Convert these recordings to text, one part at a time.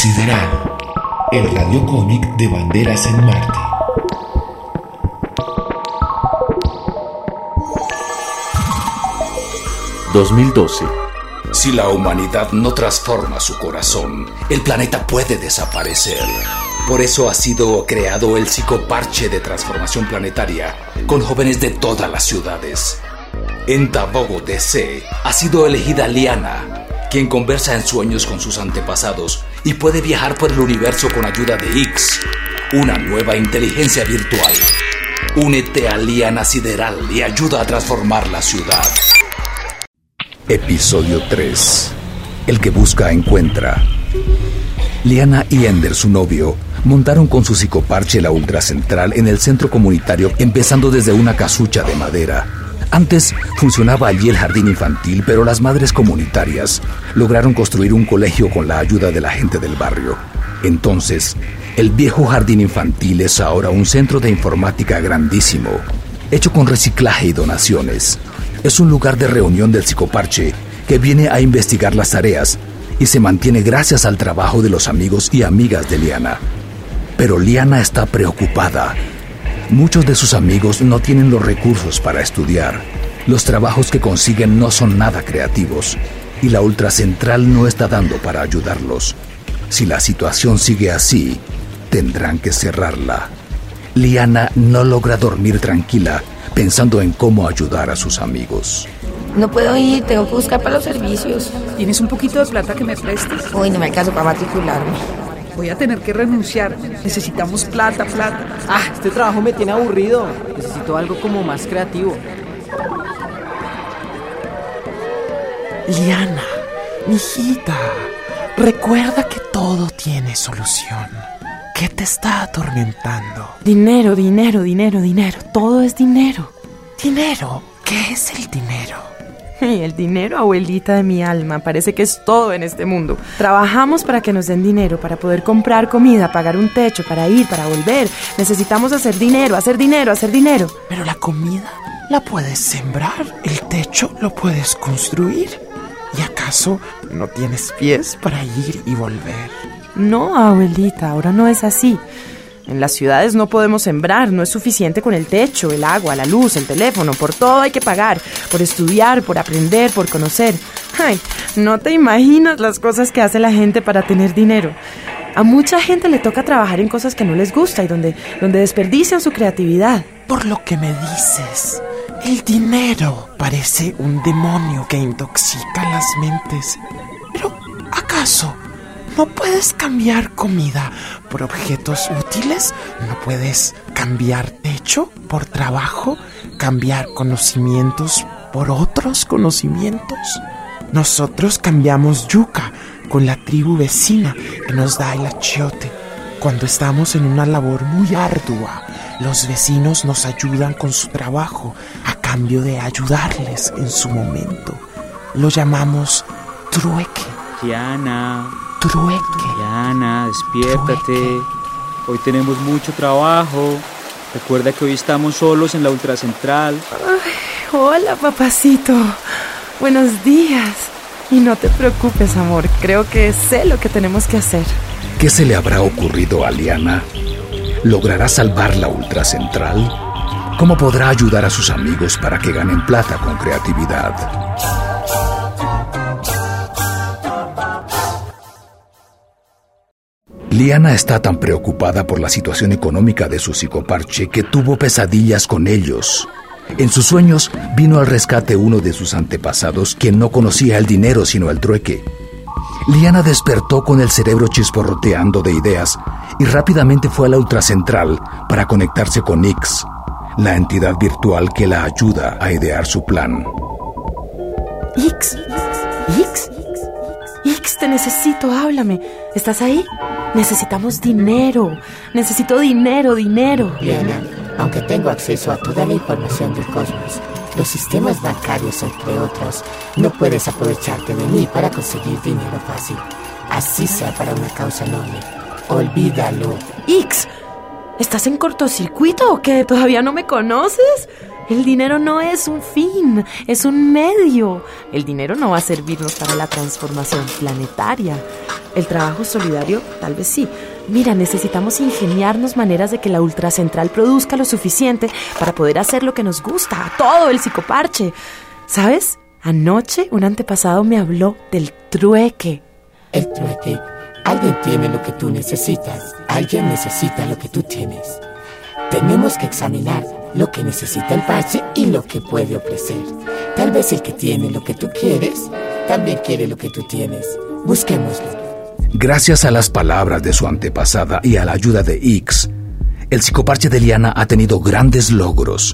Sideral, el radiocómic de Banderas en Marte. (2012) Si la humanidad no transforma su corazón, el planeta puede desaparecer. Por eso ha sido creado el psicoparche de transformación planetaria, con jóvenes de todas las ciudades. En Tabogo, DC, ha sido elegida Liana, quien conversa en sueños con sus antepasados y puede viajar por el universo con ayuda de X, una nueva inteligencia virtual. Únete a Liana Sideral y ayuda a transformar la ciudad. Episodio 3. El que busca encuentra. Liana y Ender, su novio, montaron con su psicoparche la ultracentral en el centro comunitario, empezando desde una casucha de madera. Antes funcionaba allí el jardín infantil, pero las madres comunitarias lograron construir un colegio con la ayuda de la gente del barrio. Entonces, el viejo jardín infantil es ahora un centro de informática grandísimo, hecho con reciclaje y donaciones. Es un lugar de reunión del psicoparche que viene a investigar las tareas y se mantiene gracias al trabajo de los amigos y amigas de Liana. Pero Liana está preocupada. Muchos de sus amigos no tienen los recursos para estudiar. Los trabajos que consiguen no son nada creativos y la ultracentral no está dando para ayudarlos. Si la situación sigue así, tendrán que cerrarla. Liana no logra dormir tranquila pensando en cómo ayudar a sus amigos. No puedo ir, tengo que buscar para los servicios. ¿Tienes un poquito de plata que me prestes? Uy, no me alcanzo para matricularme. Voy a tener que renunciar. Necesitamos plata. Este trabajo me tiene aburrido. Necesito algo como más creativo. Liana, mijita, recuerda que todo tiene solución. ¿Qué te está atormentando? Dinero. Todo es dinero. ¿Dinero? ¿Qué es el dinero? Y el dinero, abuelita de mi alma, parece que es todo en este mundo. Trabajamos para que nos den dinero, para poder comprar comida, pagar un techo, para ir, para volver. Necesitamos hacer dinero. Pero la comida la puedes sembrar, el techo lo puedes construir. ¿Y acaso no tienes pies para ir y volver? No, abuelita, ahora no es así. En las ciudades no podemos sembrar, no es suficiente con el techo, el agua, la luz, el teléfono. Por todo hay que pagar, por estudiar, por aprender, por conocer. Ay, no te imaginas las cosas que hace la gente para tener dinero. A mucha gente le toca trabajar en cosas que no les gusta y donde desperdician su creatividad. Por lo que me dices, el dinero parece un demonio que intoxica las mentes. Pero, ¿acaso no puedes cambiar comida por objetos útiles? ¿No puedes cambiar techo por trabajo? ¿Cambiar conocimientos por otros conocimientos? Nosotros cambiamos yuca con la tribu vecina que nos da el achiote. Cuando estamos en una labor muy ardua, los vecinos nos ayudan con su trabajo a cambio de ayudarles en su momento. Lo llamamos trueque. Liana, despiértate. Trueque. Hoy tenemos mucho trabajo. Recuerda que hoy estamos solos en la ultracentral. Ay, hola, papacito. Buenos días. Y no te preocupes, amor. Creo que sé lo que tenemos que hacer. ¿Qué se le habrá ocurrido a Liana? ¿Logrará salvar la ultracentral? ¿Cómo podrá ayudar a sus amigos para que ganen plata con creatividad? Liana está tan preocupada por la situación económica de su psicoparche que tuvo pesadillas con ellos. En sus sueños vino al rescate uno de sus antepasados, quien no conocía el dinero sino el trueque. Liana despertó con el cerebro chisporroteando de ideas y rápidamente fue a la ultracentral para conectarse con X, la entidad virtual que la ayuda a idear su plan. X, te necesito, háblame. ¿Estás ahí? Necesitamos dinero. Necesito dinero. Liana, aunque tengo acceso a toda la información del cosmos, los sistemas bancarios, entre otros, no puedes aprovecharte de mí para conseguir dinero fácil. Así sea para una causa noble. Olvídalo. X, ¿estás en cortocircuito o qué? ¿Todavía no me conoces? El dinero no es un fin, es un medio. El dinero no va a servirnos para la transformación planetaria. El trabajo solidario, tal vez sí. Mira, necesitamos ingeniarnos maneras de que la ultracentral produzca lo suficiente para poder hacer lo que nos gusta, a todo el psicoparche. ¿Sabes? Anoche un antepasado me habló del trueque. El trueque. Alguien tiene lo que tú necesitas. Alguien necesita lo que tú tienes. Tenemos que examinar lo que necesita el parche y lo que puede ofrecer. Tal vez el que tiene lo que tú quieres también quiere lo que tú tienes. Busquémoslo. Gracias a las palabras de su antepasada y a la ayuda de X, el psicoparche de Liana ha tenido grandes logros.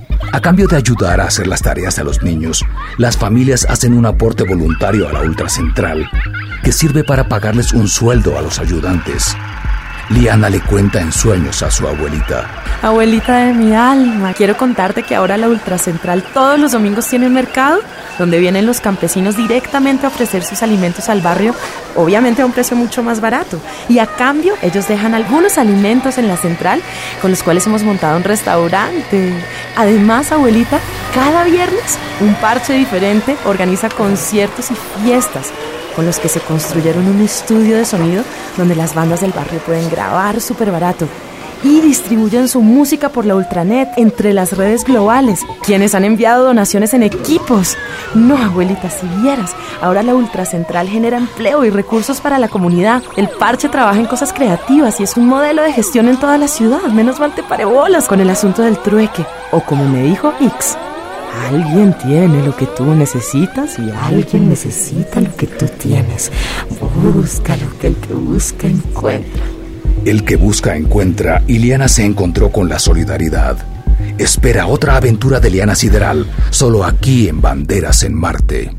A cambio de ayudar a hacer las tareas a los niños, las familias hacen un aporte voluntario a la ultracentral que sirve para pagarles un sueldo a los ayudantes. Liana le cuenta en sueños a su abuelita. Abuelita de mi alma, quiero contarte que ahora la ultracentral todos los domingos tiene un mercado donde vienen los campesinos directamente a ofrecer sus alimentos al barrio, obviamente a un precio mucho más barato. Y a cambio, ellos dejan algunos alimentos en la central con los cuales hemos montado un restaurante. Además, abuelita, cada viernes un parche diferente organiza conciertos y fiestas con los que se construyeron un estudio de sonido donde las bandas del barrio pueden grabar súper barato y distribuyen su música por la ultranet entre las redes globales, quienes han enviado donaciones en equipos. No, abuelita, si vieras, ahora la ultracentral genera empleo y recursos para la comunidad. El parche trabaja en cosas creativas y es un modelo de gestión en toda la ciudad. Menos mal te paré bolas con el asunto del trueque. O como me dijo X, alguien tiene lo que tú necesitas y alguien necesita lo que tú tienes. Busca lo que el que busca encuentra. El que busca encuentra, y Liana se encontró con la solidaridad. Espera otra aventura de Liana Sideral, solo aquí en Banderas en Marte.